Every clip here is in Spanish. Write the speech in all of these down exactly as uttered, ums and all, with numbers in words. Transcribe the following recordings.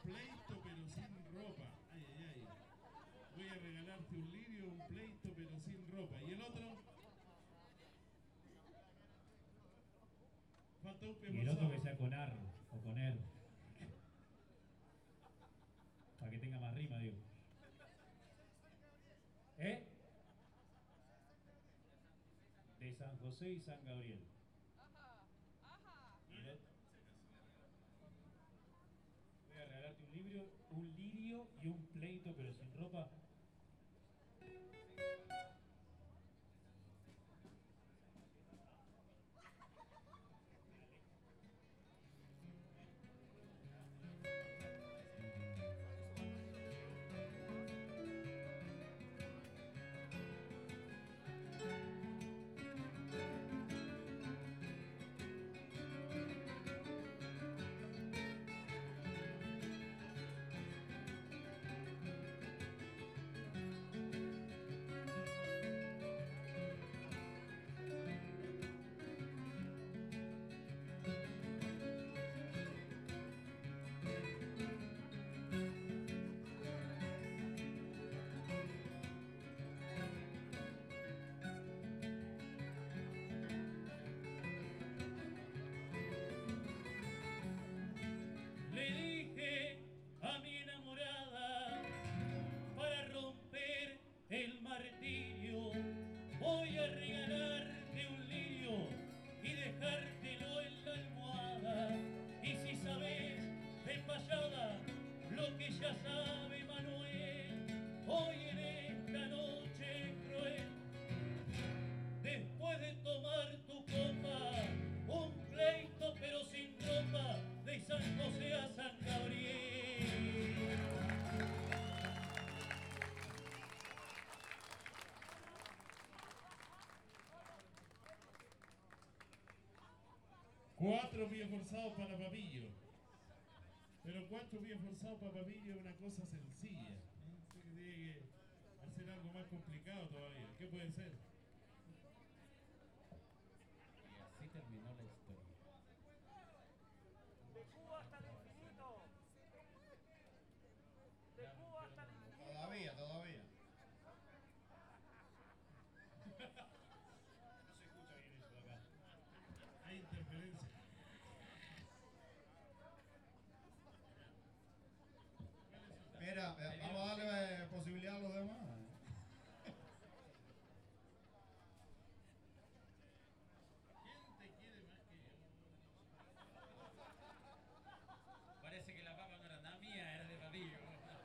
pleito pero sin ropa. Ay, ay, ay. Voy a regalarte un lirio, un pleito pero sin ropa. ¿Y el otro? Falta un pie Y el otro que sea con ar o con er. Para que tenga más rima, digo. ¿Eh? De San José y San Gabriel. Ajá, ajá. ¿Y el otro? Voy a regalarte un libro, un lirio y un pleito pero sin ropa. Le dije a mi enamorada, para romper el martirio, voy a regalarte un lirio y dejártelo en la almohada. Y si sabes de payada lo que ya sabe Manuel, hoy en esta noche cruel, después de tomar tu copa, un pleito pero sin ropa, de San José a San Gabriel. Cuatro pies forzados para Papillo. Pero cuatro pies forzados para Papillo es una cosa sencilla. ¿eh? Sé que tiene que hacer algo más complicado todavía. ¿Qué puede ser? Y así terminó la historia. De Cuba hasta el infinito. De Cuba hasta el infinito. Todavía, todavía. No se escucha bien eso de acá. Hay interferencia. Mira, eh, vamos a darle eh, posibilidad a los demás. ¿Quién te quiere más que yo? Parece que la papa no era nada mía, era de Papillo.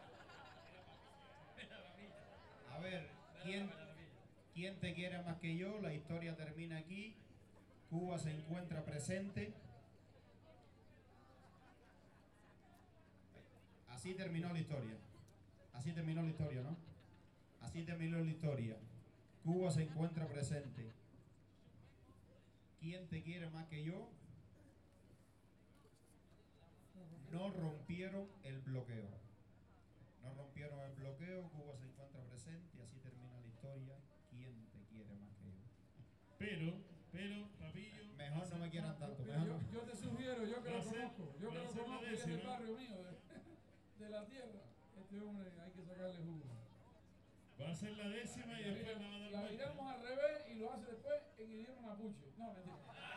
Era Papillo. A ver, ¿quién, ¿quién te quiere más que yo? La historia termina aquí. Cuba se encuentra presente. Así terminó la historia. Así terminó la historia, ¿no? Así terminó la historia. Cuba se encuentra presente. ¿Quién te quiere más que yo? No rompieron el bloqueo. No rompieron el bloqueo. Cuba se encuentra presente. Y así termina la historia. ¿Quién te quiere más que yo? Pero, pero, Papillo. Mejor no me quieran tanto. Mira, Mejor yo, no. yo te sugiero, yo que Va lo a ser- conozco, yo que va a lo ser la conozco, y es décima. del barrio mío, de, de la tierra. Este hombre hay que sacarle jugo. Va a ser la décima y La, después la va a dar la vuelta. viramos al revés y lo hace después en idioma mapuche. No, mentira.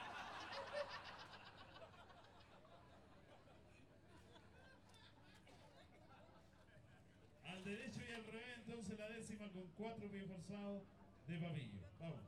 Al derecho y al revés, entonces la décima con cuatro pies forzados de Papillo. Vamos.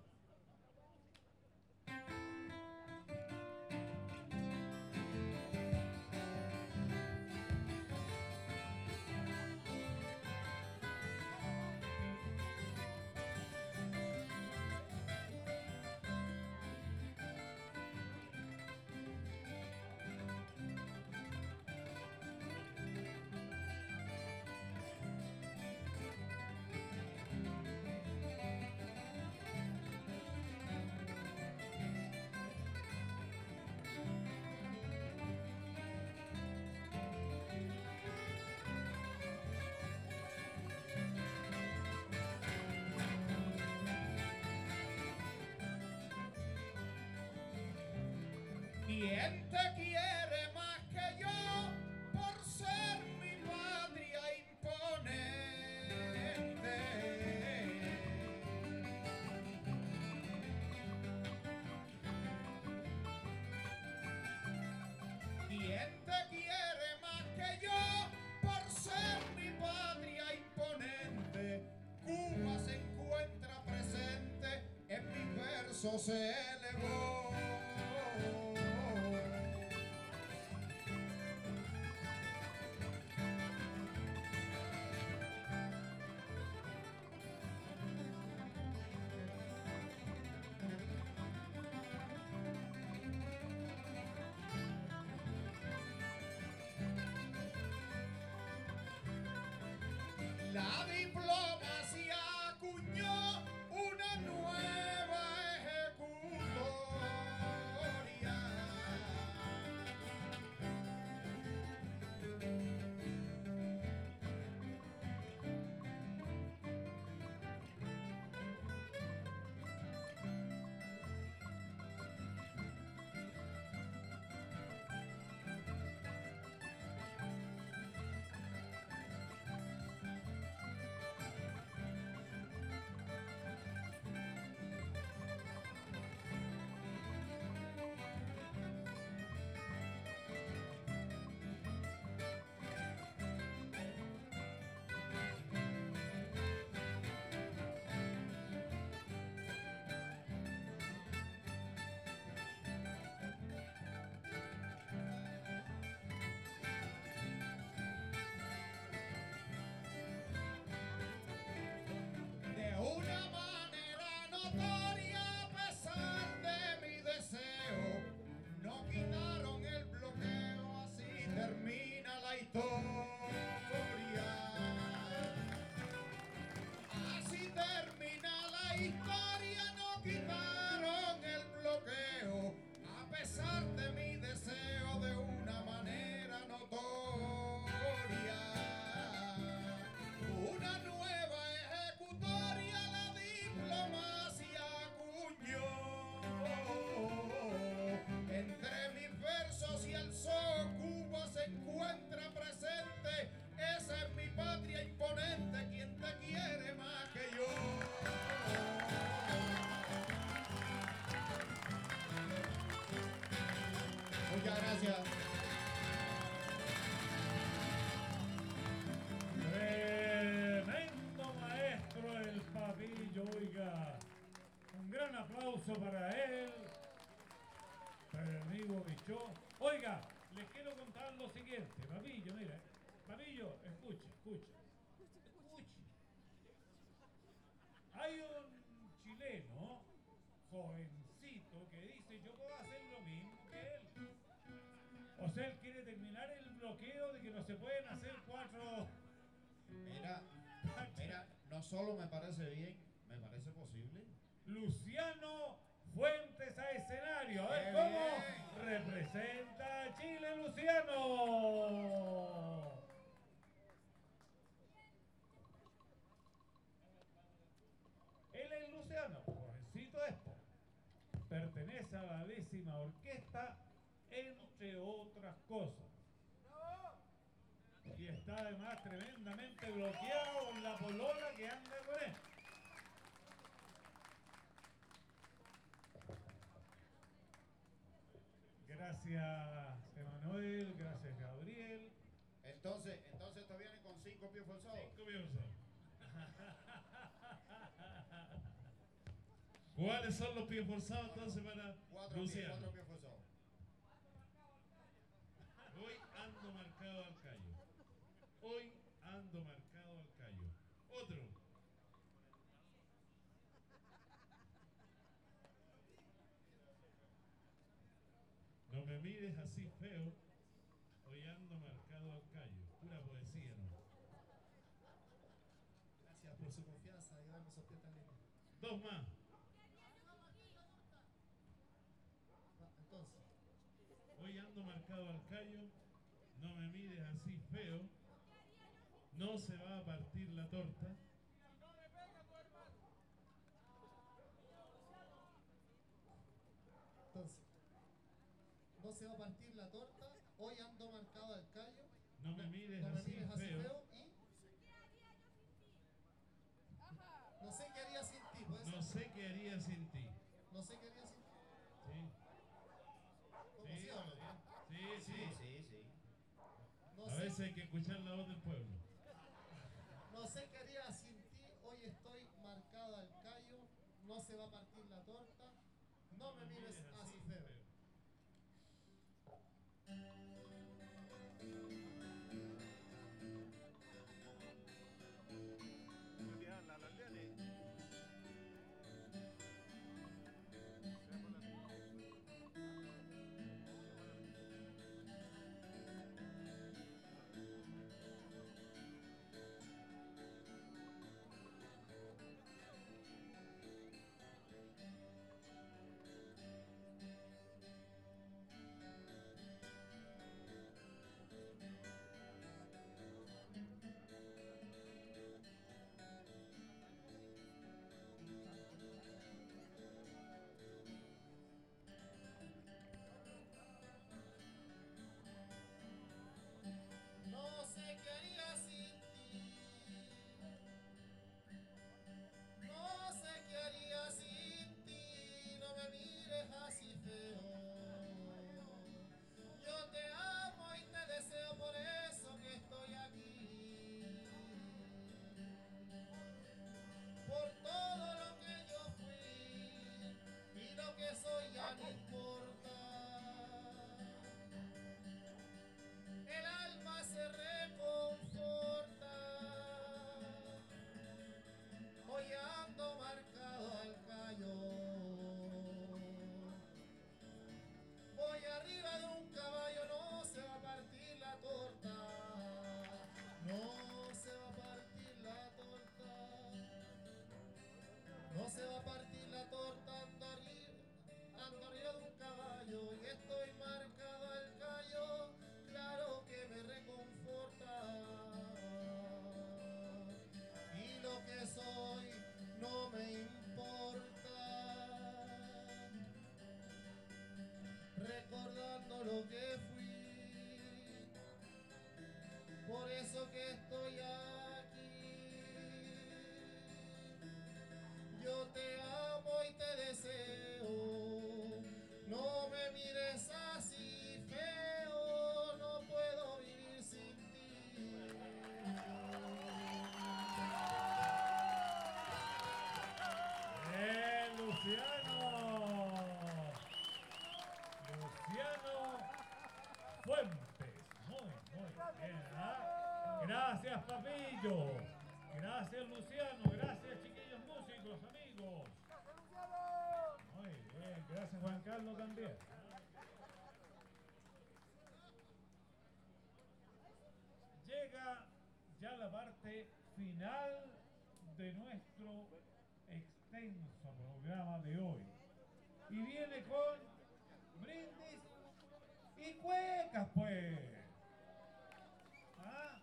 ¿Quién te quiere más que yo por ser mi verso se elevó. La diplomacia acuñó una nueva ejecutoria. De una manera notoria, a pesar de mi deseo, no quitaron el bloqueo, así termina la historia. Así termina la historia, no quitaron el bloqueo, a pesar de mi deseo, de una manera notoria. Una nueva ejecutoria la diplomacia acuñó. Entre mis versos y el zoo, Cuba se encuentra presente. Esa es mi patria imponente, quien te quiere más que yo. Muchas gracias. Tremendo maestro el Papillo, oiga. Un gran aplauso para él, para el amigo Bichó. Oiga, les quiero contar lo siguiente. Papillo, mira. Papillo, escuche, escuche. Escuche. Hay un chileno, jovencito, que dice, yo puedo hacer lo mismo que él. O sea, él quiere terminar el bloqueo de que no se pueden hacer cuatro... Mira, mira, no solo me parece bien, me parece posible. Luciano Fuentes a escenario. A ver ¡Qué cómo bien! representa a Chile, Luciano. Él es Luciano, jovencito esto. Pertenece a la décima orquesta, entre otras cosas. Y está además tremendamente bloqueado con la polola que anda con él. Gracias, Emanuel, gracias, Gabriel. Entonces, entonces esto viene con cinco pies forzados. Cinco pies forzados. ¿Cuáles son los pies forzados entonces para Cuatro pies, Luciano? cuatro pies forzados. Hoy ando marcado al callo. Hoy ando marcado al callo. Otro. No me mires así feo. Hoy ando marcado al callo. Pura poesía, ¿no? Gracias por su confianza y darme esos pies tan lindos. Dos más. Ah, entonces, Hoy ando marcado al callo. No me mires así feo. No se va a partir la torta. entonces, no se va a partir la torta. Hoy ando marcado al callo. No me mires No me así mires así feo. feo y Ajá. no sé qué haría sin ti. ¿Puede No ser? sé qué haría sin ti. No sé qué haría sin ti. Sí. ¿Cómo Sí, sí o no? sí, sí. sí, sí. No A sé, veces hay que escuchar la voz del pueblo. no sé qué haría sin ti. Hoy estoy marcado al callo. No se va a partir la torta. No me mires así feo. No sé qué haría sin ti. No sé qué haría sin ti. No me mires así feo. Yo te amo y te deseo, por eso que estoy aquí. Por todo lo que yo fui y lo que soy ya no importa. El alma se reconforta. Hoy ando marcado al callo. Voy arriba de un caballo, no se va a partir la torta. No se va a partir la torta. No se va a partir la torta, ando arriba, ando arriba de un caballo y estoy marcado al callo, claro que me reconforta. Y lo que soy no me importa. Recordando lo que fui, por eso que estoy aquí. Yo te amo y te deseo. No me mires así feo. No puedo vivir sin ti. ¡Eh, Luciano! Luciano Fuentes. Muy, muy bien. ¿Ah? Gracias, papillo. Gracias, Luciano. Gracias, chiquillos músicos, amigos. Muy bien. Gracias, Juan Carlos, también. Llega ya la parte final de nuestro extenso programa de hoy. Y viene con brindis y cuecas, pues. ¿Ah?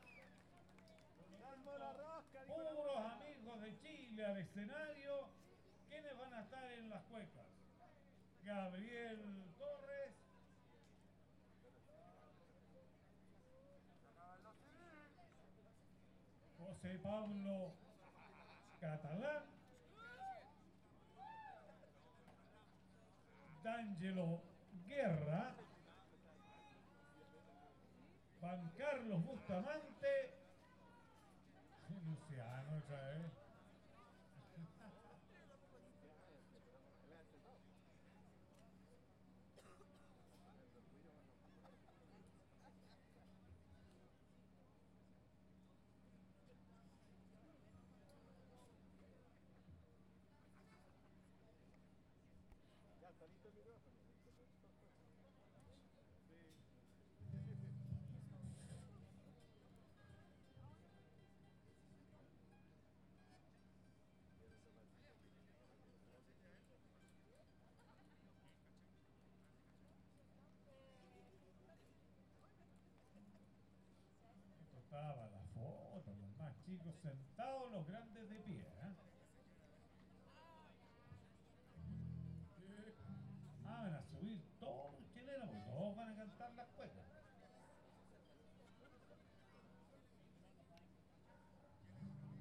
Puros amigos de Chile al escenario. ¿Quiénes van a estar en las cuecas? Gabriel Torres. José Pablo Catalán. D'Angelo Guerra. Juan Carlos Bustamante. Luciano, otra vez. Estaba la foto, los más chicos sentados, los grandes de pie.